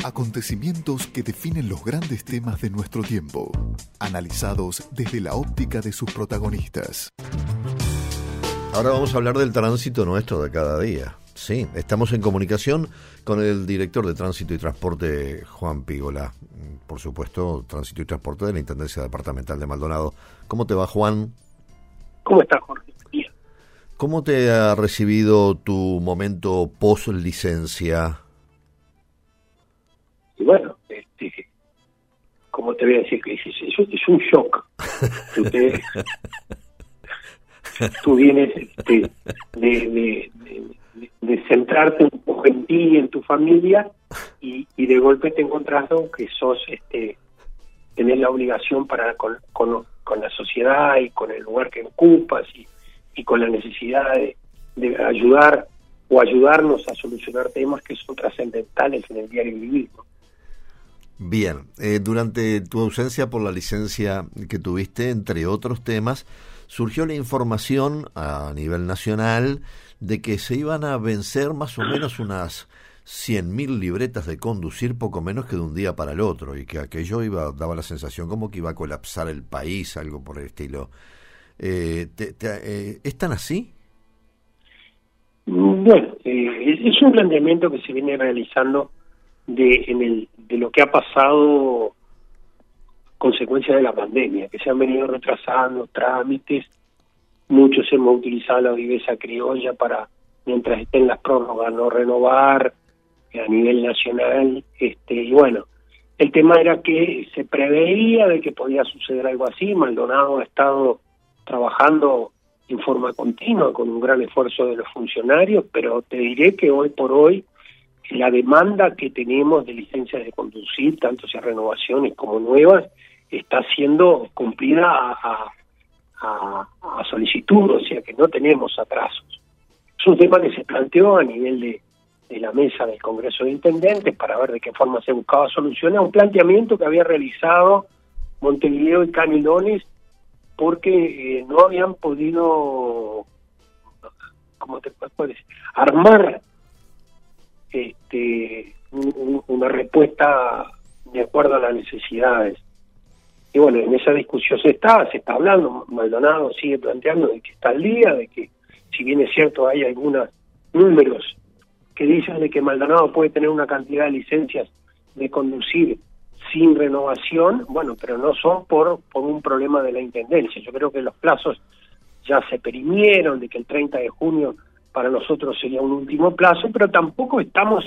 Acontecimientos que definen los grandes temas de nuestro tiempo, analizados desde la óptica de sus protagonistas. Ahora vamos a hablar del tránsito nuestro de cada día. Sí, estamos en comunicación con el director de Tránsito y Transporte, Juan Pígola. Por supuesto, Tránsito y Transporte de la Intendencia Departamental de Maldonado. ¿Cómo te va, Juan? ¿Cómo estás, Jorge? Bien. ¿Cómo te ha recibido tu momento post-licencia? Y bueno, ¿cómo te voy a decir? Que es un shock. Tú vienes de centrarte un poco en ti y en tu familia y de golpe te encontrás que sos tenés la obligación para con la sociedad y con el lugar que ocupas y con la necesidad de ayudar o ayudarnos a solucionar temas que son trascendentales en el diario vivir, ¿no? Bien, durante tu ausencia por la licencia que tuviste, entre otros temas, surgió la información a nivel nacional de que se iban a vencer más o menos unas 100.000 libretas de conducir, poco menos que de un día para el otro, y que aquello daba la sensación como que iba a colapsar el país, algo por el estilo. ¿Es tan así? Bueno, es un planteamiento que se viene realizando de lo que ha pasado consecuencia de la pandemia, que se han venido retrasando trámites. Muchos hemos utilizado la viveza criolla para, mientras estén las prórrogas, no renovar a nivel nacional. Y bueno, el tema era que se preveía de que podía suceder algo así. Maldonado ha estado trabajando en forma continua con un gran esfuerzo de los funcionarios, pero te diré que hoy por hoy la demanda que tenemos de licencias de conducir, tanto sea renovaciones como nuevas, está siendo cumplida a solicitud, o sea que no tenemos atrasos. Es un tema que se planteó a nivel de la mesa del Congreso de Intendentes para ver de qué forma se buscaba soluciones a un planteamiento que había realizado Montevideo y Canelones, porque no habían podido, ¿cómo te puedo decir?, armar una respuesta de acuerdo a las necesidades. Y bueno, en esa discusión se está hablando. Maldonado sigue planteando de que está al día, de que si bien es cierto hay algunos números que dicen de que Maldonado puede tener una cantidad de licencias de conducir sin renovación, bueno, pero no son por un problema de la Intendencia. Yo creo que los plazos ya se perimieron, de que el 30 de junio para nosotros sería un último plazo, pero tampoco estamos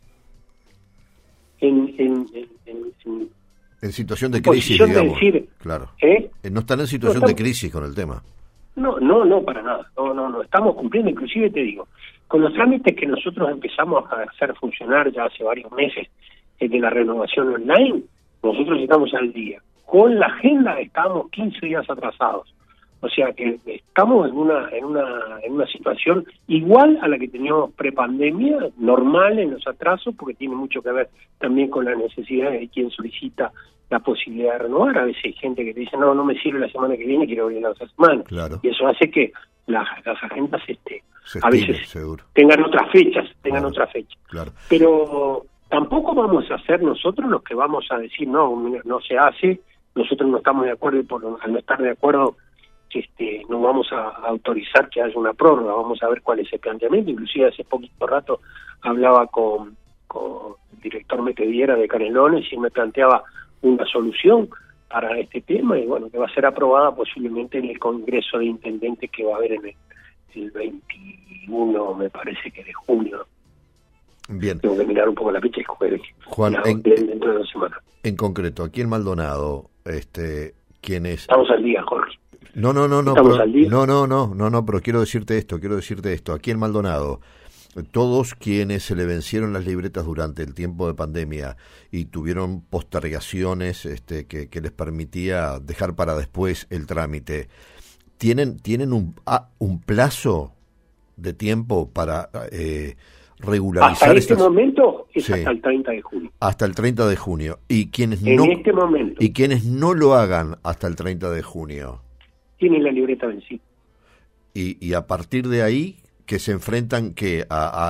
en situación de crisis, digamos. De decir, claro. No están en situación de crisis con el tema. No, para nada. No, estamos cumpliendo. Inclusive te digo, con los trámites que nosotros empezamos a hacer funcionar ya hace varios meses, de la renovación online, nosotros estamos al día. Con la agenda estamos 15 días atrasados. O sea que estamos en una situación igual a la que teníamos prepandemia, normal en los atrasos, porque tiene mucho que ver también con la necesidad de quien solicita la posibilidad de renovar. A veces hay gente que te dice, no me sirve la semana que viene, quiero venir la otra semana. Claro. Y eso hace que las agendas a veces seguro tengan otras fechas. Claro. Pero tampoco vamos a ser nosotros los que vamos a decir, no se hace, nosotros no estamos de acuerdo y al no estar de acuerdo no vamos a autorizar que haya una prórroga. Vamos a ver cuál es el planteamiento. Inclusive hace poquito rato hablaba con el director Metediera de Canelones y me planteaba una solución para este tema, y bueno, que va a ser aprobada posiblemente en el Congreso de Intendentes que va a haber en el 21, me parece que de junio. Bien. Tengo que mirar un poco la fecha y jueves. Juan, dentro de 2 semanas. En concreto, aquí en Maldonado, ¿quién es? Estamos al día, Jorge. No, pero quiero decirte esto. Aquí en Maldonado, todos quienes se le vencieron las libretas durante el tiempo de pandemia y tuvieron postergaciones que les permitía dejar para después el trámite, ¿tienen un plazo de tiempo para regularizar? Hasta este momento es hasta el 30 de junio. Hasta el 30 de junio. ¿Y quienes no lo hagan hasta el 30 de junio? Tienen la libreta vencida. Y a partir de ahí, que se enfrentan a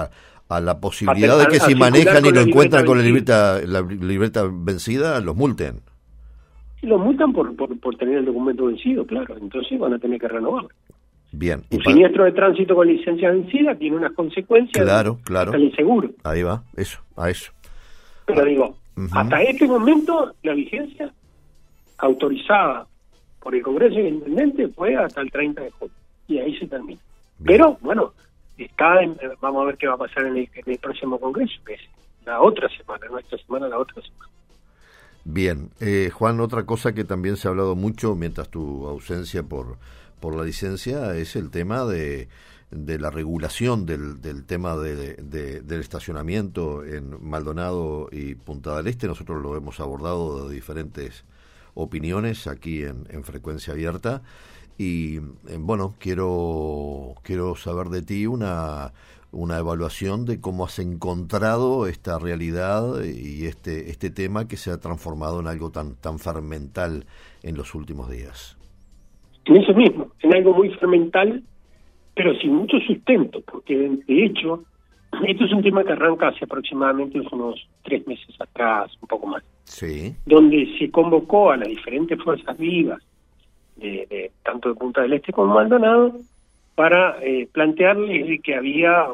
a la posibilidad de que si manejan y lo encuentran con la libreta vencida, los multen. Y los multan por tener el documento vencido, claro. Entonces van a tener que renovarlo. Bien. Un siniestro de tránsito con licencia vencida tiene unas consecuencias. Claro. Hasta el inseguro. Ahí va, a eso. Pero digo, hasta este momento la vigencia autorizada por el Congreso y el Intendente fue hasta el 30 de junio. Y ahí se termina. Bien. Pero, bueno, vamos a ver qué va a pasar en el próximo Congreso, que es la otra semana, nuestra semana, la otra semana. Bien. Juan, otra cosa que también se ha hablado mucho mientras tu ausencia por la licencia es el tema de la regulación del tema del estacionamiento en Maldonado y Punta del Este. Nosotros lo hemos abordado de diferentes opiniones aquí en Frecuencia Abierta y bueno, quiero saber de ti una evaluación de cómo has encontrado esta realidad y este tema que se ha transformado en algo tan fermental en los últimos días. En eso mismo, en algo muy fermental, pero sin mucho sustento, porque de hecho, esto es un tema que arranca hace aproximadamente unos 3 meses atrás, un poco más, sí, donde se convocó a las diferentes fuerzas vivas, tanto de Punta del Este como Maldonado, para plantearles que había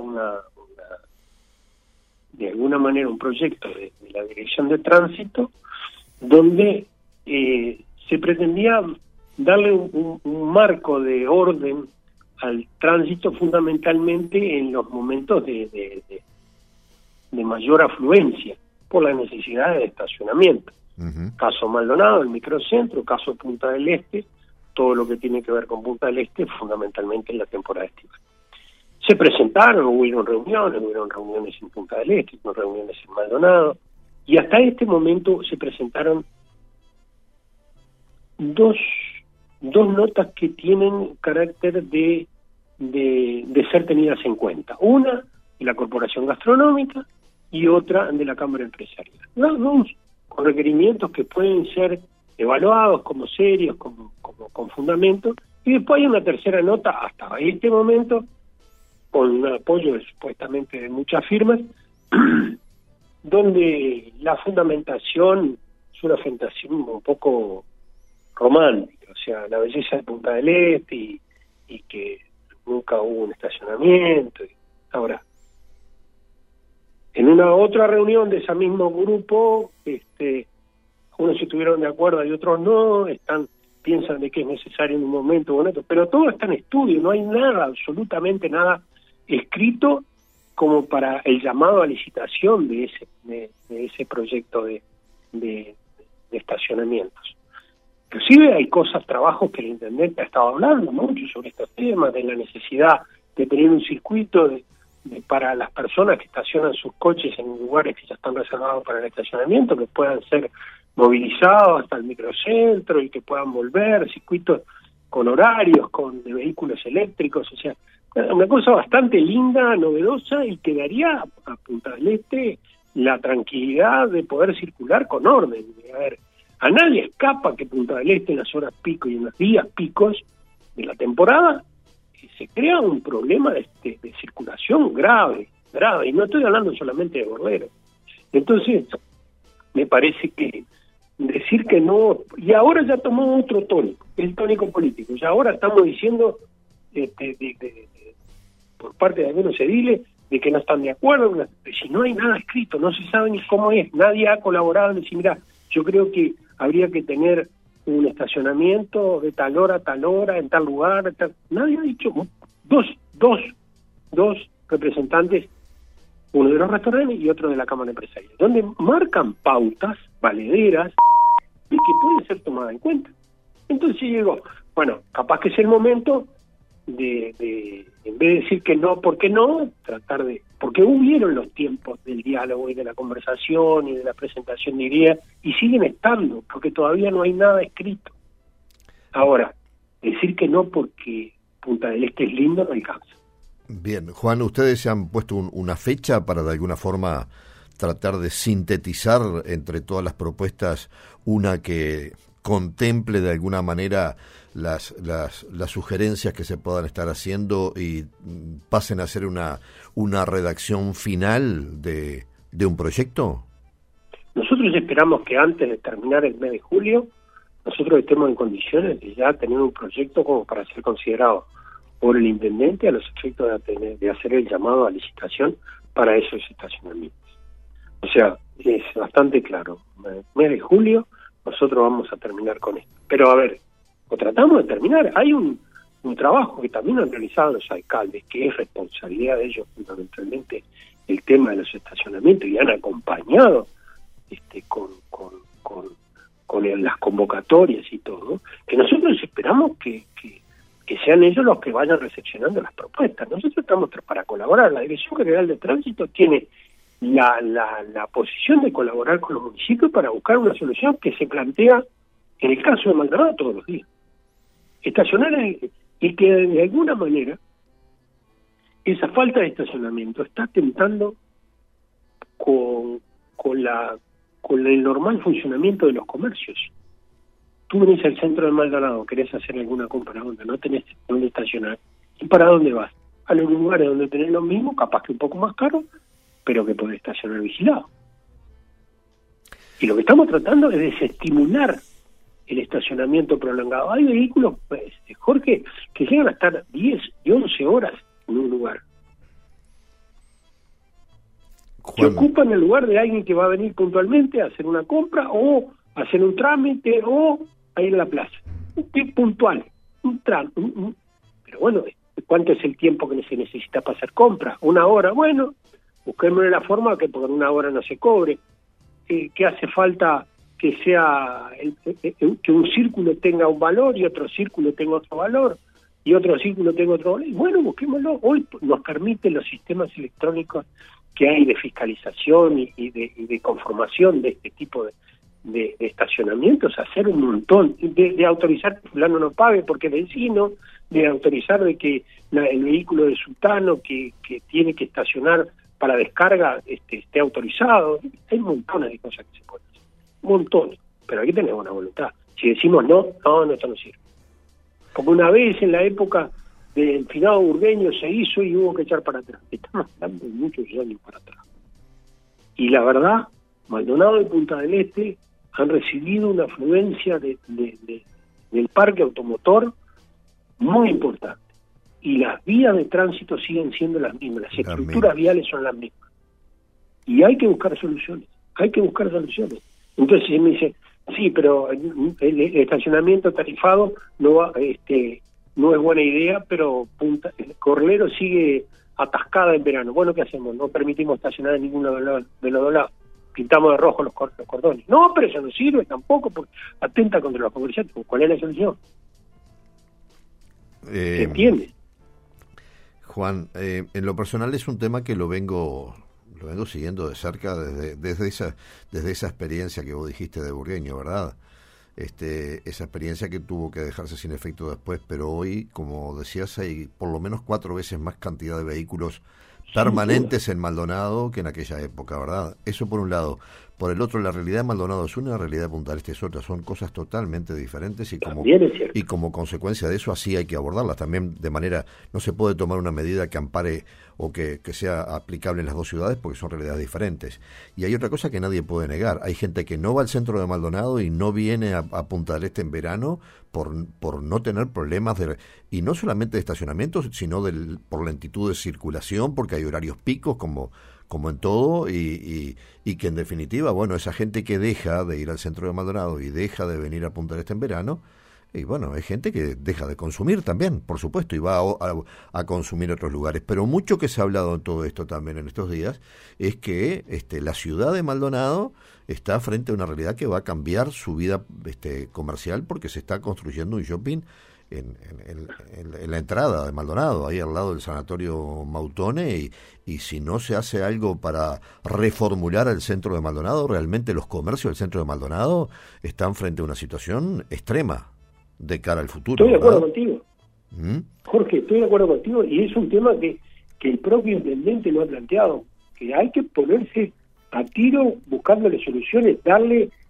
de alguna manera un proyecto de la Dirección de Tránsito, donde se pretendía darle un marco de orden al tránsito fundamentalmente en los momentos de mayor afluencia por las necesidades de estacionamiento. Caso Maldonado, el microcentro, caso Punta del Este, todo lo que tiene que ver con Punta del Este fundamentalmente en la temporada estival. Se presentaron, hubieron reuniones en Punta del Este, hubieron reuniones en Maldonado, y hasta este momento se presentaron dos notas que tienen carácter de ser tenidas en cuenta. Una de la Corporación Gastronómica y otra de la Cámara Empresarial. Las dos con requerimientos que pueden ser evaluados como serios, con fundamento, y después hay una tercera nota hasta este momento con un apoyo supuestamente de muchas firmas, donde la fundamentación es una fundamentación un poco romántica, o sea, la belleza de Punta del Este y que nunca hubo un estacionamiento. Ahora, en una otra reunión de ese mismo grupo, unos estuvieron de acuerdo y otros no, piensan de que es necesario en un momento o en otro, pero todo está en estudio, no hay nada, absolutamente nada escrito como para el llamado a licitación de ese proyecto de estacionamientos. Inclusive hay trabajos que el intendente ha estado hablando mucho sobre estos temas, de la necesidad de tener un circuito para las personas que estacionan sus coches en lugares que ya están reservados para el estacionamiento, que puedan ser movilizados hasta el microcentro y que puedan volver, circuitos con horarios, de vehículos eléctricos, o sea, una cosa bastante linda, novedosa y que daría a Punta del Este la tranquilidad de poder circular con orden. A ver, a nadie escapa que Punta del Este en las horas pico y en los días picos de la temporada se crea un problema de circulación grave, y no estoy hablando solamente de borderos. Entonces, me parece que decir que no, y ahora ya tomó otro tónico, el tónico político, y ahora estamos diciendo por parte de algunos ediles de que no están de acuerdo, si no hay nada escrito, no se sabe ni cómo es, nadie ha colaborado en decir, mira, yo creo que habría que tener un estacionamiento de tal hora a tal hora, en tal lugar, nadie ha dicho. Dos representantes, uno de los restaurantes y otro de la Cámara Empresarial, donde marcan pautas valederas y que pueden ser tomadas en cuenta. Entonces digo, bueno, capaz que es el momento de en vez de decir que no, ¿por qué no? Tratar porque hubieron los tiempos del diálogo y de la conversación y de la presentación de ideas, y siguen estando, porque todavía no hay nada escrito. Ahora, decir que no porque Punta del Este es lindo no alcanza. Bien, Juan, ¿ustedes se han puesto una fecha para de alguna forma tratar de sintetizar entre todas las propuestas una que contemple de alguna manera las sugerencias que se puedan estar haciendo y pasen a ser una redacción final de un proyecto? Nosotros esperamos que antes de terminar el mes de julio nosotros estemos en condiciones de ya tener un proyecto como para ser considerado por el intendente a los efectos de hacer el llamado a licitación para esos estacionamientos. O sea, es bastante claro. El mes de julio nosotros vamos a terminar con esto. Pero a ver, o tratamos de terminar. Hay un trabajo que también han realizado los alcaldes, que es responsabilidad de ellos fundamentalmente el tema de los estacionamientos, y han acompañado con las convocatorias y todo, que nosotros esperamos que sean ellos los que vayan recepcionando las propuestas. Nosotros estamos para colaborar. La Dirección General de Tránsito tiene la posición de colaborar con los municipios para buscar una solución que se plantea en el caso de Maldonado todos los días. Estacionar y que de alguna manera esa falta de estacionamiento está atentando con el normal funcionamiento de los comercios. Tú venís al centro de Maldonado, querés hacer alguna compra donde no tenés dónde estacionar, ¿y para dónde vas? A los lugares donde tenés lo mismo, capaz que un poco más caro, pero que podés estacionar vigilado. Y lo que estamos tratando es desestimular el estacionamiento prolongado. Hay vehículos, Jorge, que llegan a estar 10 y 11 horas en un lugar. Se ocupan el lugar de alguien que va a venir puntualmente a hacer una compra o a hacer un trámite o a ir a la plaza. Puntual, un trámite. Pero bueno, ¿cuánto es el tiempo que se necesita para hacer compras? 1 hora. Bueno, busquémosle la forma que por 1 hora no se cobre. ¿Qué hace falta que sea que un círculo tenga un valor y otro círculo tenga otro valor y otro círculo tenga otro valor? Y bueno, busquémoslo. Hoy nos permiten los sistemas electrónicos que hay de fiscalización y de conformación de este tipo de estacionamientos, hacer un montón, de autorizar que fulano no pague porque es vecino, de autorizar de que el vehículo de sultano que tiene que estacionar para descarga esté autorizado. Hay montones de cosas que se pueden hacer, montones, pero hay que tener buena voluntad. Si decimos no, esto no sirve. Como una vez en la época del finado Burgueño se hizo y hubo que echar para atrás. Estamos hablando de muchos años para atrás. Y la verdad, Maldonado y Punta del Este han recibido una afluencia del parque automotor muy importante. Y las vías de tránsito siguen siendo las mismas, las estructuras viales son las mismas. Y hay que buscar soluciones, Entonces me dice, sí, pero el estacionamiento tarifado no es buena idea, pero Corlero sigue atascada en verano. Bueno, ¿qué hacemos? No permitimos estacionar en ninguno de los dos lados. Pintamos de rojo los cordones. No, pero eso no sirve tampoco, porque atenta contra los comerciantes. ¿Cuál es la solución? ¿Se entiende? Juan, en lo personal es un tema que lo vengo siguiendo de cerca desde esa experiencia que vos dijiste de Burgueño, ¿verdad? Esa experiencia que tuvo que dejarse sin efecto después, pero hoy, como decías, hay por lo menos 4 veces más cantidad de vehículos permanentes en Maldonado que en aquella época, ¿verdad? Eso por un lado. Por el otro, la realidad de Maldonado es una, la realidad de Punta del Este es otra. Son cosas totalmente diferentes y como consecuencia de eso así hay que abordarlas. También de manera, no se puede tomar una medida que ampare o que sea aplicable en las 2 ciudades porque son realidades diferentes. Y hay otra cosa que nadie puede negar. Hay gente que no va al centro de Maldonado y no viene a Punta del Este en verano por no tener problemas y no solamente de estacionamiento, sino por lentitud de circulación, porque hay horarios picos como en todo, y que en definitiva, bueno, esa gente que deja de ir al centro de Maldonado y deja de venir a Punta del Este en verano, y bueno, hay gente que deja de consumir también, por supuesto, y va a consumir otros lugares. Pero mucho que se ha hablado en todo esto también en estos días es que la ciudad de Maldonado está frente a una realidad que va a cambiar su vida comercial, porque se está construyendo un shopping en la entrada de Maldonado, ahí al lado del sanatorio Mautone, y si no se hace algo para reformular el centro de Maldonado, realmente los comercios del centro de Maldonado están frente a una situación extrema de cara al futuro. Estoy de acuerdo contigo. Jorge, estoy de acuerdo contigo, y es un tema que el propio intendente lo ha planteado, que hay que ponerse a tiro buscándole soluciones, darle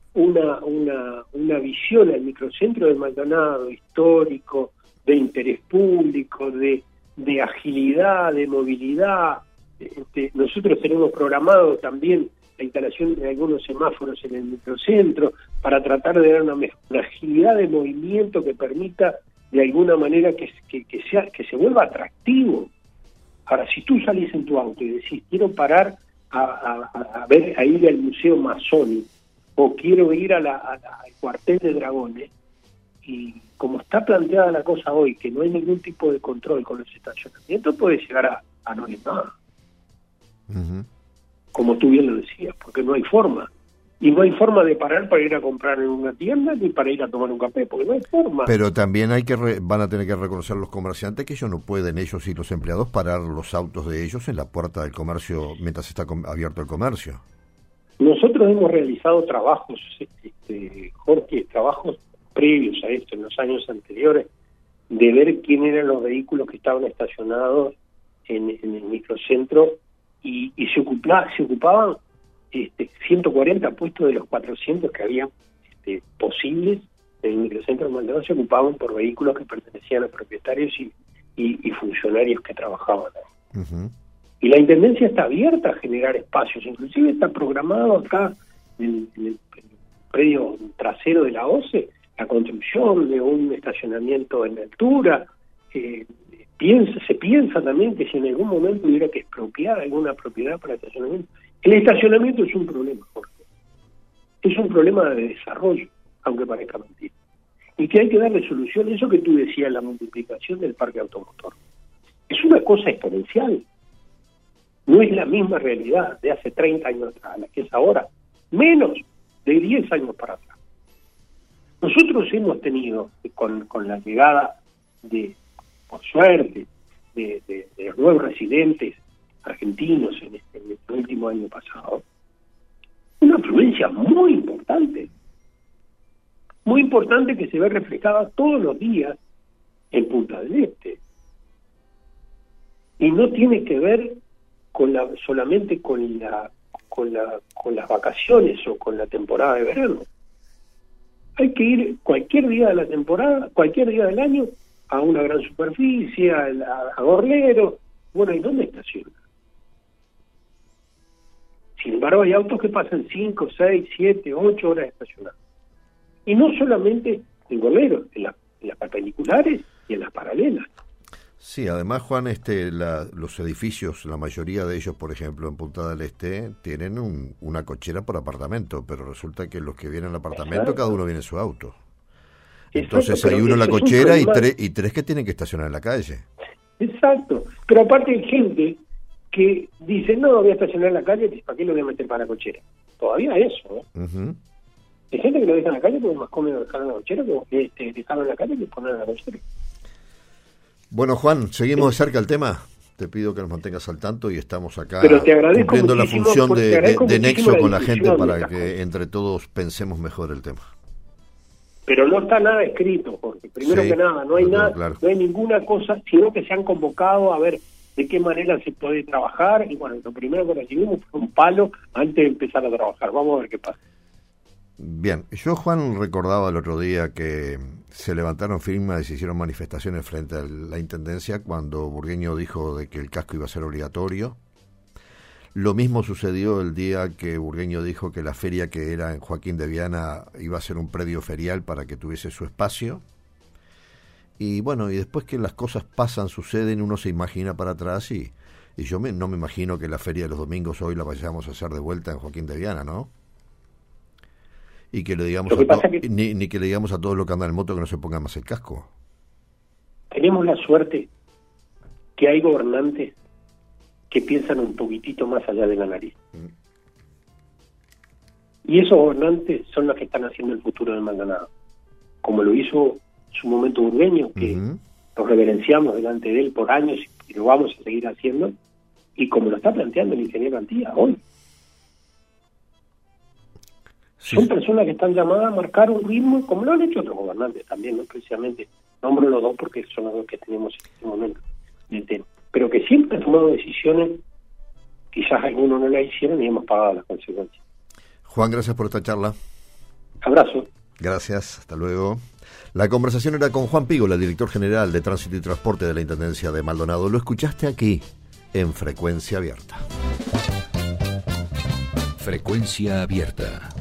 una visión al microcentro de Maldonado, histórico, de interés público, de agilidad, de movilidad. Nosotros tenemos programado también la instalación de algunos semáforos en el microcentro para tratar de dar una agilidad de movimiento que permita de alguna manera que se vuelva atractivo. Ahora, si tú salís en tu auto y decís, quiero parar a ir al Museo Masónico, o quiero ir al cuartel de dragones, y como está planteada la cosa hoy, que no hay ningún tipo de control con los estacionamientos, puede llegar a no ir nada. Uh-huh. Como tú bien lo decías, porque no hay forma. Y no hay forma de parar para ir a comprar en una tienda ni para ir a tomar un café, porque no hay forma. Pero también van a tener que reconocer los comerciantes que ellos no pueden, ellos y los empleados, parar los autos de ellos en la puerta del comercio mientras está abierto el comercio. Nosotros hemos realizado trabajos, Jorge, trabajos previos a esto, en los años anteriores, de ver quién eran los vehículos que estaban estacionados en el microcentro y se ocupaban 140 puestos de los 400 que había posibles en el microcentro de Maldonado, se ocupaban por vehículos que pertenecían a propietarios y funcionarios que trabajaban ahí. Uh-huh. Y la Intendencia está abierta a generar espacios, inclusive está programado acá en el predio trasero de la OCE la construcción de un estacionamiento en altura. Se piensa también que si en algún momento hubiera que expropiar alguna propiedad para estacionamiento. El estacionamiento es un problema, Jorge. Es un problema de desarrollo, aunque parezca mentira. Y que hay que darle solución. Eso que tú decías, la multiplicación del parque automotor, es una cosa exponencial. No es la misma realidad de hace 30 años atrás, la que es ahora, menos de 10 años para atrás. Nosotros hemos tenido, con la llegada por suerte, de nuevos residentes argentinos en el último año pasado, una afluencia muy importante que se ve reflejada todos los días en Punta del Este. Y no tiene que ver solamente con las vacaciones o con la temporada de verano. Hay que ir cualquier día de la temporada, cualquier día del año, a una gran superficie, a Gorlero. Bueno, ¿y dónde estaciona? Sin embargo, hay autos que pasan 5, 6, 7, 8 horas estacionados. Y no solamente en Gorlero, en las perpendiculares y en las paralelas. Sí, además, Juan, los edificios, la mayoría de ellos, por ejemplo, en Punta del Este, tienen una cochera por apartamento, pero resulta que los que vienen al apartamento, exacto, cada uno viene en su auto. Entonces exacto, hay uno en la cochera y tres que tienen que estacionar en la calle. Exacto, pero aparte hay gente que dice, no, voy a estacionar en la calle, ¿para qué lo voy a meter para la cochera? Todavía eso, ¿eh? Uh-huh. Hay gente que lo deja en la calle porque es más cómodo dejarlo en la cochera que dejarlo en la calle que ponerlo en la cochera. Bueno, Juan, seguimos de cerca el tema. Te pido que nos mantengas al tanto y estamos acá cumpliendo la función de nexo con la gente para que entre todos pensemos mejor el tema. Pero no está nada escrito, porque primero que nada, no hay nada, claro. No hay ninguna cosa, sino que se han convocado a ver de qué manera se puede trabajar, y bueno, lo primero que recibimos fue un palo antes de empezar a trabajar. Vamos a ver qué pasa. Bien, yo, Juan, recordaba el otro día que se levantaron firmas y se hicieron manifestaciones frente a la Intendencia cuando Burgueño dijo de que el casco iba a ser obligatorio. Lo mismo sucedió el día que Burgueño dijo que la feria que era en Joaquín de Viana iba a ser un predio ferial para que tuviese su espacio. Y bueno, y después que las cosas pasan, suceden, uno se imagina para atrás y yo no me imagino que la feria de los domingos hoy la vayamos a hacer de vuelta en Joaquín de Viana, ¿no? Y que le digamos ni que le digamos a todos los que andan en moto que no se pongan más el casco. Tenemos la suerte que hay gobernantes que piensan un poquitito más allá de la nariz. Y esos gobernantes son los que están haciendo el futuro del Maldonado. Como lo hizo en su momento Burgueño, que nos reverenciamos delante de él por años y lo vamos a seguir haciendo, y como lo está planteando el ingeniero Antía hoy. Sí. Son personas que están llamadas a marcar un ritmo, como lo han hecho otros gobernantes también, no precisamente, nombro los dos porque son los dos que tenemos en este momento del tema, pero que siempre han tomado decisiones, quizás algunos no las hicieron y hemos pagado las consecuencias. Juan, gracias por esta charla. abrazo. Gracias, hasta luego. La conversación era con Juan Pígola, director general de Tránsito y Transporte de la Intendencia de Maldonado. Lo escuchaste aquí, en Frecuencia Abierta. Frecuencia Abierta.